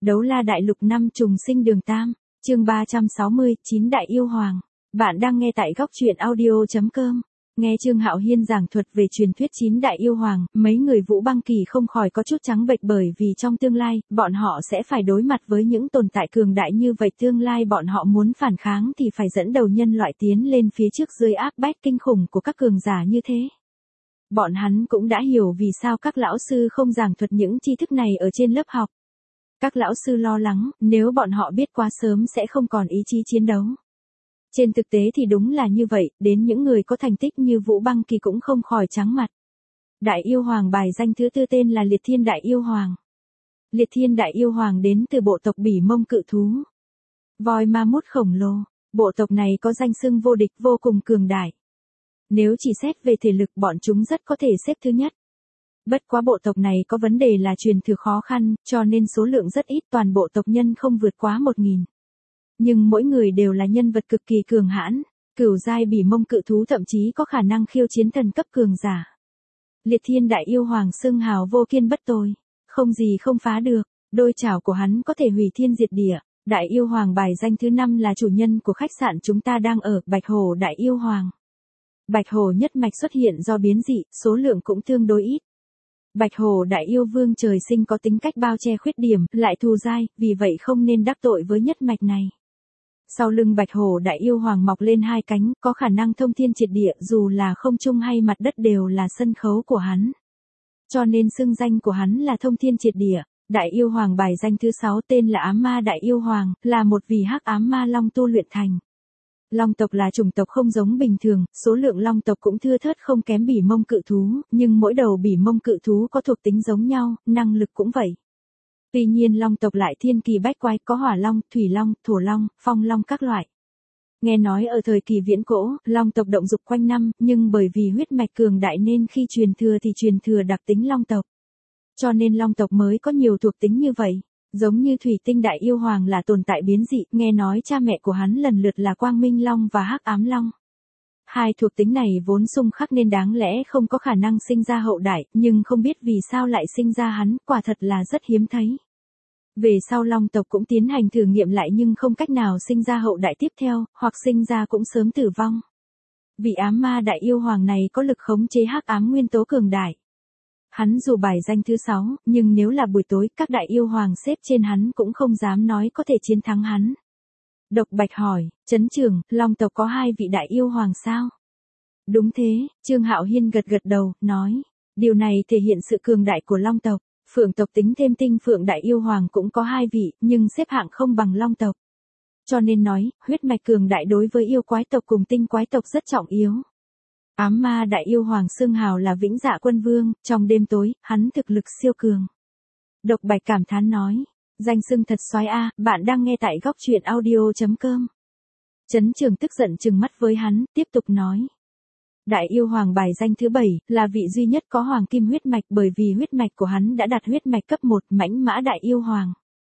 Đấu la đại lục năm trùng sinh đường tam, chương 360, 9 đại yêu hoàng. Bạn đang nghe tại góc truyện audio.com. Nghe Trương Hạo Hiên giảng thuật về truyền thuyết 9 đại yêu hoàng, mấy người Vũ Băng Kỳ không khỏi có chút trắng bệch bởi vì trong tương lai, bọn họ sẽ phải đối mặt với những tồn tại cường đại như vậy. Tương lai bọn họ muốn phản kháng thì phải dẫn đầu nhân loại tiến lên phía trước dưới áp bách kinh khủng của các cường giả như thế. Bọn hắn cũng đã hiểu vì sao các lão sư không giảng thuật những tri thức này ở trên lớp học. Các lão sư lo lắng, nếu bọn họ biết quá sớm sẽ không còn ý chí chiến đấu. Trên thực tế thì đúng là như vậy, đến những người có thành tích như Vũ Băng Kỳ cũng không khỏi trắng mặt. Đại yêu hoàng bài danh thứ tư tên là Liệt Thiên Đại Yêu Hoàng. Liệt Thiên Đại Yêu Hoàng đến từ bộ tộc Bỉ Mông Cự Thú. Voi ma mút khổng lồ, bộ tộc này có danh xưng vô địch vô cùng cường đại. Nếu chỉ xét về thể lực bọn chúng rất có thể xếp thứ nhất. Bất quá bộ tộc này có vấn đề là truyền thừa khó khăn, cho nên số lượng rất ít, toàn bộ tộc nhân không vượt quá 1000. Nhưng mỗi người đều là nhân vật cực kỳ cường hãn, cửu giai Bỉ Mông Cự Thú thậm chí có khả năng khiêu chiến thần cấp cường giả. Liệt Thiên Đại Yêu Hoàng xưng hào vô kiên bất tồi, không gì không phá được, đôi chảo của hắn có thể hủy thiên diệt địa. Đại Yêu Hoàng bài danh thứ 5 là chủ nhân của khách sạn chúng ta đang ở, Bạch Hổ Đại Yêu Hoàng. Bạch Hổ nhất mạch xuất hiện do biến dị, số lượng cũng tương đối ít. Bạch Hổ Đại Yêu Vương trời sinh có tính cách bao che khuyết điểm, lại thù dai, vì vậy không nên đắc tội với nhất mạch này. Sau lưng Bạch Hổ Đại Yêu Hoàng mọc lên hai cánh, có khả năng thông thiên triệt địa, dù là không trung hay mặt đất đều là sân khấu của hắn. Cho nên xưng danh của hắn là thông thiên triệt địa. Đại Yêu Hoàng bài danh thứ 6 tên là Ám Ma Đại Yêu Hoàng, là một vì hắc ám ma long tu luyện thành. Long tộc là chủng tộc không giống bình thường, số lượng long tộc cũng thưa thớt không kém Bỉ Mông Cự Thú, nhưng mỗi đầu Bỉ Mông Cự Thú có thuộc tính giống nhau, năng lực cũng vậy. Tuy nhiên long tộc lại thiên kỳ bách quái, có hỏa long, thủy long, thổ long, phong long các loại. Nghe nói ở thời kỳ viễn cổ, long tộc động dục quanh năm, nhưng bởi vì huyết mạch cường đại nên khi truyền thừa thì truyền thừa đặc tính long tộc. Cho nên long tộc mới có nhiều thuộc tính như vậy. Giống như Thủy Tinh Đại Yêu Hoàng là tồn tại biến dị, nghe nói cha mẹ của hắn lần lượt là Quang Minh Long và Hắc Ám Long. Hai thuộc tính này vốn xung khắc nên đáng lẽ không có khả năng sinh ra hậu đại, nhưng không biết vì sao lại sinh ra hắn, quả thật là rất hiếm thấy. Về sau long tộc cũng tiến hành thử nghiệm lại nhưng không cách nào sinh ra hậu đại tiếp theo, hoặc sinh ra cũng sớm tử vong. Vị Ám Ma Đại Yêu Hoàng này có lực khống chế hắc ám nguyên tố cường đại. Hắn dù bài danh thứ 6, nhưng nếu là buổi tối, các đại yêu hoàng xếp trên hắn cũng không dám nói có thể chiến thắng hắn. Độc Bạch hỏi, Trấn Trưởng, long tộc có 2 vị đại yêu hoàng sao? Đúng thế, Trương Hạo Hiên gật gật đầu, nói. Điều này thể hiện sự cường đại của long tộc. Phượng tộc tính thêm Tinh Phượng Đại Yêu Hoàng cũng có 2 vị, nhưng xếp hạng không bằng long tộc. Cho nên nói, huyết mạch cường đại đối với yêu quái tộc cùng tinh quái tộc rất trọng yếu. Ám Ma Đại Yêu Hoàng xưng hào là Vĩnh Dạ Quân Vương, trong đêm tối, hắn thực lực siêu cường. Độc Bạch cảm thán nói, danh xưng thật soái a, bạn đang nghe tại góc truyện audio.com. Trấn Trường tức giận trừng mắt với hắn, tiếp tục nói. Đại Yêu Hoàng bài danh thứ 7, là vị duy nhất có hoàng kim huyết mạch bởi vì huyết mạch của hắn đã đạt huyết mạch cấp 1, Mãnh Mã Đại Yêu Hoàng.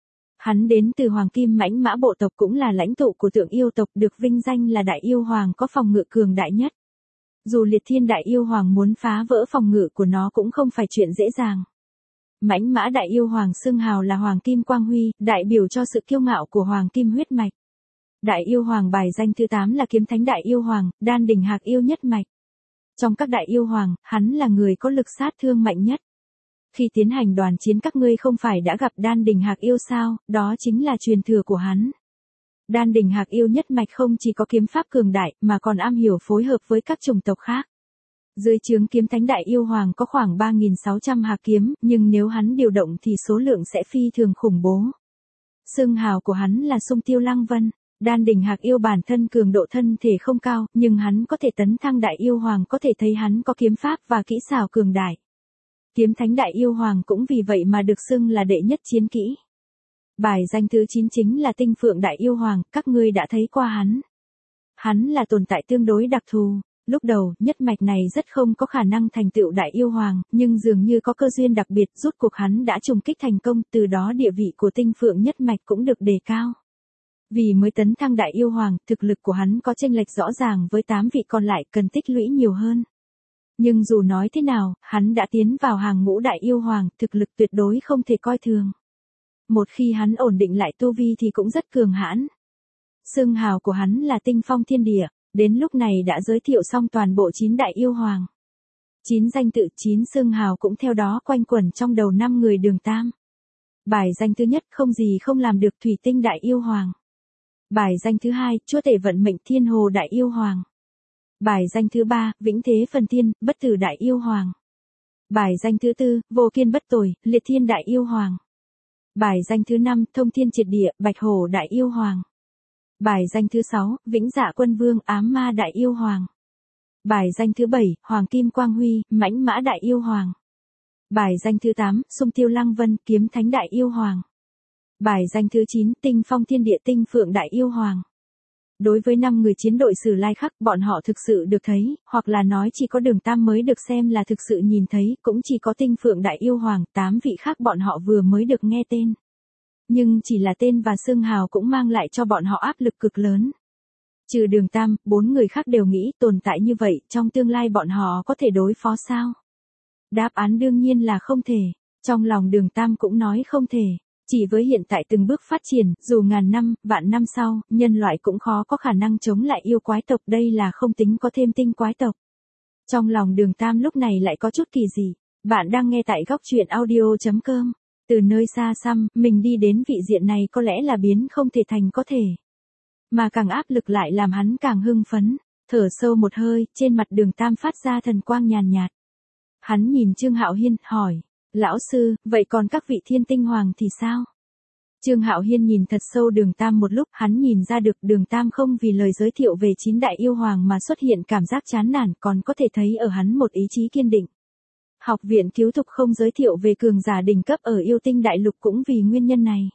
Hắn đến từ hoàng kim Mãnh Mã bộ tộc cũng là lãnh tụ của Tượng Yêu tộc, được vinh danh là Đại Yêu Hoàng có phòng ngự cường đại nhất. Dù Liệt Thiên Đại Yêu Hoàng muốn phá vỡ phòng ngự của nó cũng không phải chuyện dễ dàng. Mãnh Mã Đại Yêu Hoàng xưng hào là Hoàng Kim Quang Huy, đại biểu cho sự kiêu ngạo của Hoàng Kim huyết mạch. Đại Yêu Hoàng bài danh thứ 8 là Kiếm Thánh Đại Yêu Hoàng, Đan Đỉnh Hạc Yêu nhất mạch. Trong các Đại Yêu Hoàng, hắn là người có lực sát thương mạnh nhất. Khi tiến hành đoàn chiến các ngươi không phải đã gặp Đan Đỉnh Hạc Yêu sao, đó chính là truyền thừa của hắn. Đan Đỉnh Hạc Yêu nhất mạch không chỉ có kiếm pháp cường đại, mà còn am hiểu phối hợp với các chủng tộc khác. Dưới trướng Kiếm Thánh Đại Yêu Hoàng có khoảng 3600 hạc kiếm, nhưng nếu hắn điều động thì số lượng sẽ phi thường khủng bố. Xưng hào của hắn là Sung Tiêu Lăng Vân. Đan Đỉnh Hạc Yêu bản thân cường độ thân thể không cao, nhưng hắn có thể tấn thăng Đại Yêu Hoàng, có thể thấy hắn có kiếm pháp và kỹ xảo cường đại. Kiếm Thánh Đại Yêu Hoàng cũng vì vậy mà được xưng là đệ nhất chiến kỹ. Bài danh thứ 9 chính là Tinh Phượng Đại Yêu Hoàng, các ngươi đã thấy qua hắn. Hắn là tồn tại tương đối đặc thù, lúc đầu, nhất mạch này rất không có khả năng thành tựu Đại Yêu Hoàng, nhưng dường như có cơ duyên đặc biệt, rút cuộc hắn đã trùng kích thành công, từ đó địa vị của Tinh Phượng nhất mạch cũng được đề cao. Vì mới tấn thăng Đại Yêu Hoàng, thực lực của hắn có chênh lệch rõ ràng với 8 vị còn lại, cần tích lũy nhiều hơn. Nhưng dù nói thế nào, hắn đã tiến vào hàng ngũ Đại Yêu Hoàng, thực lực tuyệt đối không thể coi thường. Một khi hắn ổn định lại tu vi thì cũng rất cường hãn. Xưng hào của hắn là tinh phong thiên địa, đến lúc này đã giới thiệu xong toàn bộ 9 đại yêu hoàng. 9 danh tự 9 xưng hào cũng theo đó quanh quẩn trong đầu 5 người Đường Tam. Bài danh thứ nhất không gì không làm được Thủy Tinh Đại Yêu Hoàng. Bài danh thứ hai Chúa Tể Vận Mệnh Thiên Hồ Đại Yêu Hoàng. Bài danh thứ ba Vĩnh Thế Phần Thiên, Bất Tử Đại Yêu Hoàng. Bài danh thứ tư Vô Kiên Bất Tồi, Liệt Thiên Đại Yêu Hoàng. Bài danh thứ năm Thông Thiên Triệt Địa, Bạch Hổ Đại Yêu Hoàng. Bài danh thứ sáu Vĩnh Dạ Quân Vương, Ám Ma Đại Yêu Hoàng. Bài danh thứ 7, Hoàng Kim Quang Huy, Mãnh Mã Đại Yêu Hoàng. Bài danh thứ 8, Xung Tiêu Lăng Vân, Kiếm Thánh Đại Yêu Hoàng. Bài danh thứ 9, Tinh Phong Thiên Địa Tinh Phượng Đại Yêu Hoàng. Đối với 5 người chiến đội Sử Lai Khắc, bọn họ thực sự được thấy, hoặc là nói chỉ có Đường Tam mới được xem là thực sự nhìn thấy, cũng chỉ có Tinh Phượng Đại Yêu Hoàng, 8 vị khác bọn họ vừa mới được nghe tên. Nhưng chỉ là tên và xưng hào cũng mang lại cho bọn họ áp lực cực lớn. Trừ Đường Tam, 4 người khác đều nghĩ tồn tại như vậy, trong tương lai bọn họ có thể đối phó sao? Đáp án đương nhiên là không thể. Trong lòng Đường Tam cũng nói không thể. Chỉ với hiện tại từng bước phát triển, dù ngàn năm, vạn năm sau, nhân loại cũng khó có khả năng chống lại yêu quái tộc, đây là không tính có thêm tinh quái tộc. Trong lòng Đường Tam lúc này lại có chút kỳ dị. Bạn đang nghe tại góc truyện audio.com. Từ nơi xa xăm, mình đi đến vị diện này có lẽ là biến không thể thành có thể. Mà càng áp lực lại làm hắn càng hưng phấn. Thở sâu một hơi, trên mặt Đường Tam phát ra thần quang nhàn nhạt. Hắn nhìn Trương Hạo Hiên, hỏi. Lão sư, vậy còn các vị thiên tinh hoàng thì sao? Trương Hạo Hiên nhìn thật sâu Đường Tam một lúc, hắn nhìn ra được Đường Tam không vì lời giới thiệu về 9 đại yêu hoàng mà xuất hiện cảm giác chán nản, còn có thể thấy ở hắn một ý chí kiên định. Học viện cứu thục không giới thiệu về cường giả đỉnh cấp ở yêu tinh đại lục cũng vì nguyên nhân này.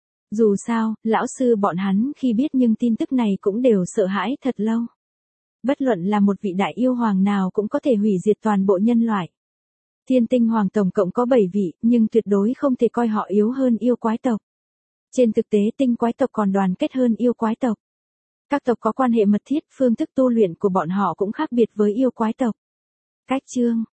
Dù sao, lão sư bọn hắn khi biết nhưng tin tức này cũng đều sợ hãi thật lâu. Bất luận là một vị đại yêu hoàng nào cũng có thể hủy diệt toàn bộ nhân loại. Thiên tinh hoàng tổng cộng có 7 vị, nhưng tuyệt đối không thể coi họ yếu hơn yêu quái tộc. Trên thực tế tinh quái tộc còn đoàn kết hơn yêu quái tộc. Các tộc có quan hệ mật thiết, phương thức tu luyện của bọn họ cũng khác biệt với yêu quái tộc. Cách chương